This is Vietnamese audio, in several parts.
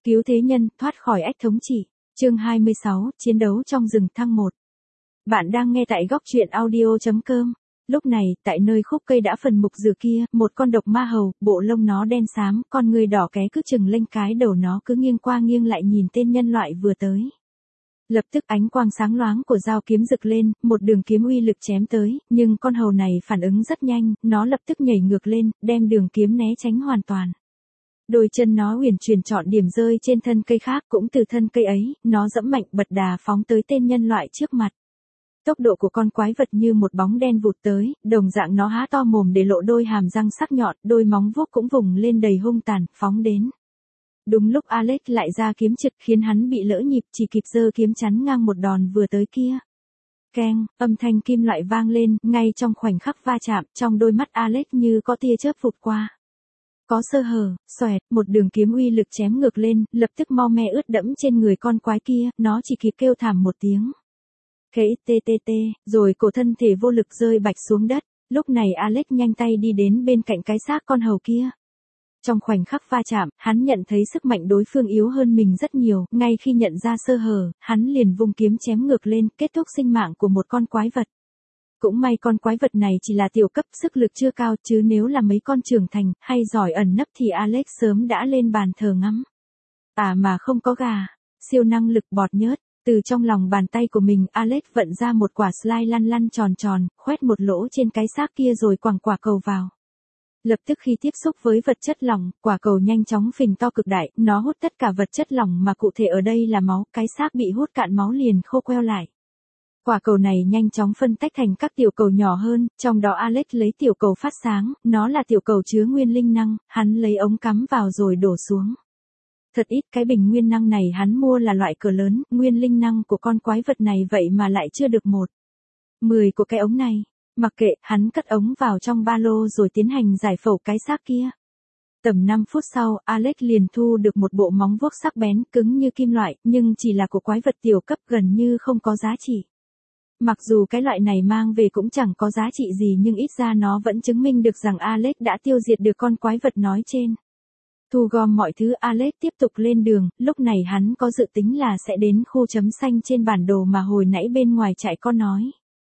Cứu thế nhân, thoát khỏi ách thống trị. Chương 26, chiến đấu trong rừng thăng 1. Bạn đang nghe tại góc truyện audio.com. Lúc này, tại nơi khúc cây đã phần mục dừa kia, một con độc ma hầu, bộ lông nó đen xám, con người đỏ ké cứ chừng lênh cái đầu nó cứ nghiêng qua nghiêng lại nhìn tên nhân loại vừa tới. Lập tức ánh quang sáng loáng của dao kiếm rực lên, một đường kiếm uy lực chém tới, nhưng con hầu này phản ứng rất nhanh, nó lập tức nhảy ngược lên, đem đường kiếm né tránh hoàn toàn. Đôi chân nó huyền chuyển chọn điểm rơi trên thân cây khác, cũng từ thân cây ấy, nó dẫm mạnh bật đà phóng tới tên nhân loại trước mặt. Tốc độ của con quái vật như một bóng đen vụt tới, đồng dạng nó há to mồm để lộ đôi hàm răng sắc nhọn, đôi móng vuốt cũng vùng lên đầy hung tàn, phóng đến. Đúng lúc Alex lại ra kiếm trực khiến hắn bị lỡ nhịp, chỉ kịp giơ kiếm chắn ngang một đòn vừa tới kia. Keng, âm thanh kim loại vang lên, ngay trong khoảnh khắc va chạm, trong đôi mắt Alex như có tia chớp vụt qua. Có sơ hở, xoẹt, một đường kiếm uy lực chém ngược lên, lập tức mau me ướt đẫm trên người con quái kia, nó chỉ kịp kêu thảm một tiếng. Khẽ tê, rồi cổ thân thể vô lực rơi bạch xuống đất. Lúc này Alex nhanh tay đi đến bên cạnh cái xác con hầu kia. Trong khoảnh khắc va chạm, hắn nhận thấy sức mạnh đối phương yếu hơn mình rất nhiều, ngay khi nhận ra sơ hở, hắn liền vung kiếm chém ngược lên, kết thúc sinh mạng của một con quái vật. Cũng may con quái vật này chỉ là tiểu cấp, sức lực chưa cao, chứ nếu là mấy con trưởng thành, hay giỏi ẩn nấp thì Alex sớm đã lên bàn thờ ngắm. Mà không có gà. Siêu năng lực bọt nhớt. Từ trong lòng bàn tay của mình, Alex vận ra một quả slime lăn tròn, khoét một lỗ trên cái xác kia rồi quẳng quả cầu vào. Lập tức khi tiếp xúc với vật chất lỏng, quả cầu nhanh chóng phình to cực đại, nó hút tất cả vật chất lỏng mà cụ thể ở đây là máu, cái xác bị hút cạn máu liền khô queo lại. Quả cầu này nhanh chóng phân tách thành các tiểu cầu nhỏ hơn, trong đó Alex lấy tiểu cầu phát sáng, nó là tiểu cầu chứa nguyên linh năng, hắn lấy ống cắm vào rồi đổ xuống. Thật ít, cái bình nguyên năng này hắn mua là loại cỡ lớn, nguyên linh năng của con quái vật này vậy mà lại chưa được 1/10 của cái ống này. Mặc kệ, hắn cất ống vào trong ba lô rồi tiến hành giải phẫu cái xác kia. Tầm 5 phút sau, Alex liền thu được một bộ móng vuốt sắc bén, cứng như kim loại, nhưng chỉ là của quái vật tiểu cấp, gần như không có giá trị. Mặc dù cái loại này mang về cũng chẳng có giá trị gì, nhưng ít ra nó vẫn chứng minh được rằng Alex đã tiêu diệt được con quái vật nói trên. Thu gom mọi thứ, Alex tiếp tục lên đường, lúc này hắn có dự tính là sẽ đến khu chấm xanh trên bản đồ mà hồi nãy bên ngoài trại con nói.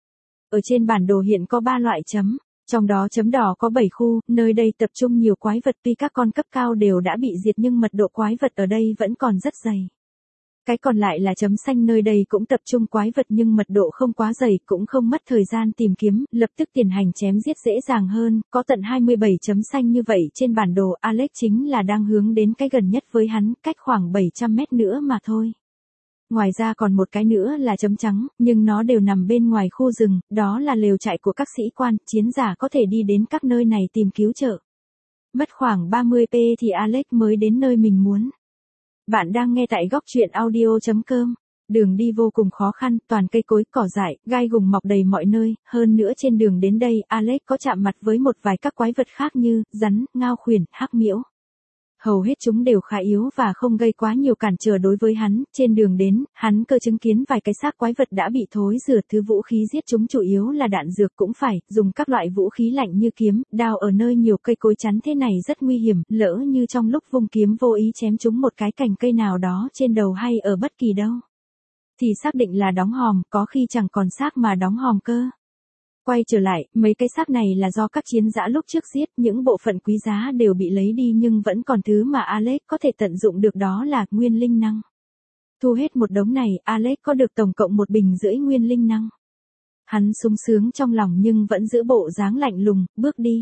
Ở trên bản đồ hiện có 3 loại chấm, trong đó chấm đỏ có 7 khu, nơi đây tập trung nhiều quái vật, tuy các con cấp cao đều đã bị diệt nhưng mật độ quái vật ở đây vẫn còn rất dày. Cái còn lại là chấm xanh, nơi đây cũng tập trung quái vật nhưng mật độ không quá dày, cũng không mất thời gian tìm kiếm, lập tức tiến hành chém giết dễ dàng hơn, có tận 27 chấm xanh như vậy trên bản đồ. Alex chính là đang hướng đến cái gần nhất với hắn, cách khoảng 700 mét nữa mà thôi. Ngoài ra còn một cái nữa là chấm trắng, nhưng nó đều nằm bên ngoài khu rừng, đó là lều trại của các sĩ quan, chiến giả có thể đi đến các nơi này tìm cứu trợ. Mất khoảng 30 p thì Alex mới đến nơi mình muốn. Bạn đang nghe tại góc truyện audio.com. Đường đi vô cùng khó khăn, toàn cây cối, cỏ dại, gai gùng mọc đầy mọi nơi, hơn nữa trên đường đến đây, Alex có chạm mặt với một vài các quái vật khác như rắn, ngao khuyển, hắc miễu. Hầu hết chúng đều khá yếu và không gây quá nhiều cản trở đối với hắn. Trên đường đến, hắn cơ chứng kiến vài cái xác quái vật đã bị thối rửa, thứ vũ khí giết chúng chủ yếu là đạn dược, cũng phải dùng các loại vũ khí lạnh như kiếm, đao. Ở nơi nhiều cây cối chắn thế này rất nguy hiểm, lỡ như trong lúc vung kiếm vô ý chém chúng một cái cành cây nào đó trên đầu hay ở bất kỳ đâu, thì xác định là đóng hòm, có khi chẳng còn xác mà đóng hòm cơ. Quay trở lại, mấy cái xác này là do các chiến dã lúc trước giết, những bộ phận quý giá đều bị lấy đi nhưng vẫn còn thứ mà Alex có thể tận dụng được, đó là nguyên linh năng. Thu hết một đống này, Alex có được tổng cộng 1,5 bình nguyên linh năng. Hắn sung sướng trong lòng nhưng vẫn giữ bộ dáng lạnh lùng, bước đi.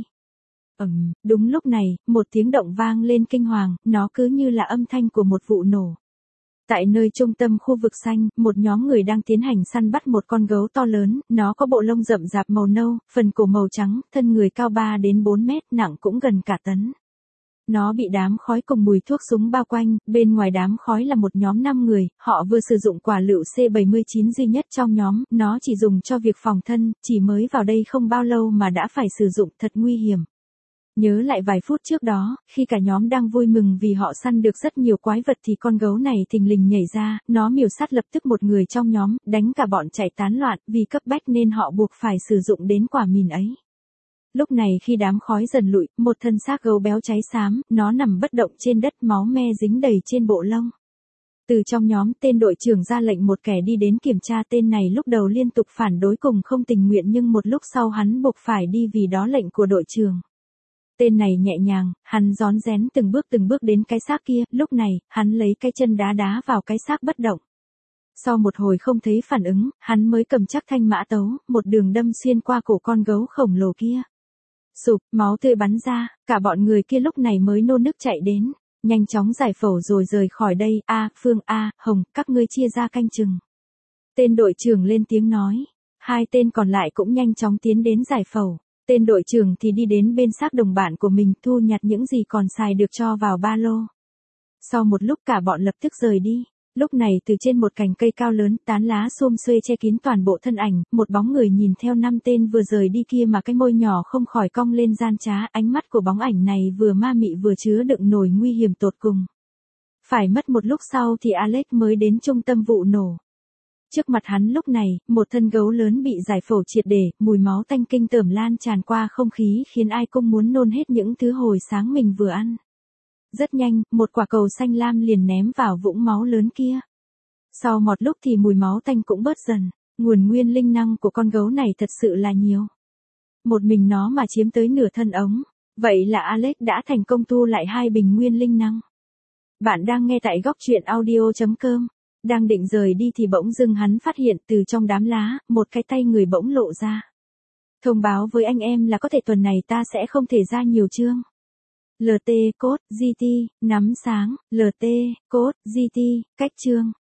Đúng lúc này, một tiếng động vang lên kinh hoàng, nó cứ như là âm thanh của một vụ nổ. Tại nơi trung tâm khu vực xanh, một nhóm người đang tiến hành săn bắt một con gấu to lớn, nó có bộ lông rậm rạp màu nâu, phần cổ màu trắng, thân người cao 3 đến 4 mét, nặng cũng gần cả tấn. Nó bị đám khói cùng mùi thuốc súng bao quanh, bên ngoài đám khói là một nhóm 5 người, họ vừa sử dụng quả lựu C79 duy nhất trong nhóm, nó chỉ dùng cho việc phòng thân, chỉ mới vào đây không bao lâu mà đã phải sử dụng, thật nguy hiểm. Nhớ lại vài phút trước đó, khi cả nhóm đang vui mừng vì họ săn được rất nhiều quái vật thì con gấu này thình lình nhảy ra, nó miểu sát lập tức một người trong nhóm, đánh cả bọn chạy tán loạn, vì cấp bách nên họ buộc phải sử dụng đến quả mìn ấy. Lúc này khi đám khói dần lụi, một thân xác gấu béo cháy xám, nó nằm bất động trên đất, máu me dính đầy trên bộ lông. Từ trong nhóm, tên đội trưởng ra lệnh một kẻ đi đến kiểm tra. Tên này lúc đầu liên tục phản đối cùng không tình nguyện, nhưng một lúc sau hắn buộc phải đi vì đó lệnh của đội trưởng. Tên này nhẹ nhàng, hắn rón rén từng bước đến cái xác kia. Lúc này, hắn lấy cái chân đá đá vào cái xác bất động. Sau một hồi không thấy phản ứng, hắn mới cầm chắc thanh mã tấu, một đường đâm xuyên qua cổ con gấu khổng lồ kia. Sụp, máu tươi bắn ra, cả bọn người kia lúc này mới nôn nức chạy đến. Nhanh chóng giải phẫu rồi rời khỏi đây. Phương, Hồng, các ngươi chia ra canh chừng. Tên đội trưởng lên tiếng nói. Hai tên còn lại cũng nhanh chóng tiến đến giải phẫu. Tên đội trưởng thì đi đến bên xác đồng bạn của mình, thu nhặt những gì còn xài được cho vào ba lô. Sau một lúc cả bọn lập tức rời đi. Lúc này từ trên một cành cây cao lớn, tán lá xum xuê che kín toàn bộ thân ảnh, một bóng người nhìn theo 5 tên vừa rời đi kia mà cái môi nhỏ không khỏi cong lên gian trá. Ánh mắt của bóng ảnh này vừa ma mị vừa chứa đựng nổi nguy hiểm tột cùng. Phải mất một lúc sau thì Alex mới đến trung tâm vụ nổ. Trước mặt hắn lúc này, một thân gấu lớn bị giải phẫu triệt để, mùi máu tanh kinh tởm lan tràn qua không khí khiến ai cũng muốn nôn hết những thứ hồi sáng mình vừa ăn. Rất nhanh, một quả cầu xanh lam liền ném vào vũng máu lớn kia. Sau một lúc thì mùi máu tanh cũng bớt dần, nguồn nguyên linh năng của con gấu này thật sự là nhiều. Một mình nó mà chiếm tới nửa thân ống, vậy là Alex đã thành công thu lại 2 bình nguyên linh năng. Bạn đang nghe tại góc truyện audio.com. Đang định rời đi thì bỗng dưng hắn phát hiện từ trong đám lá, một cái tay người bỗng lộ ra. Thông báo với anh em là có thể tuần này ta sẽ không thể ra nhiều chương. LT, code, GT, nắm sáng, LT, code, GT, cách chương.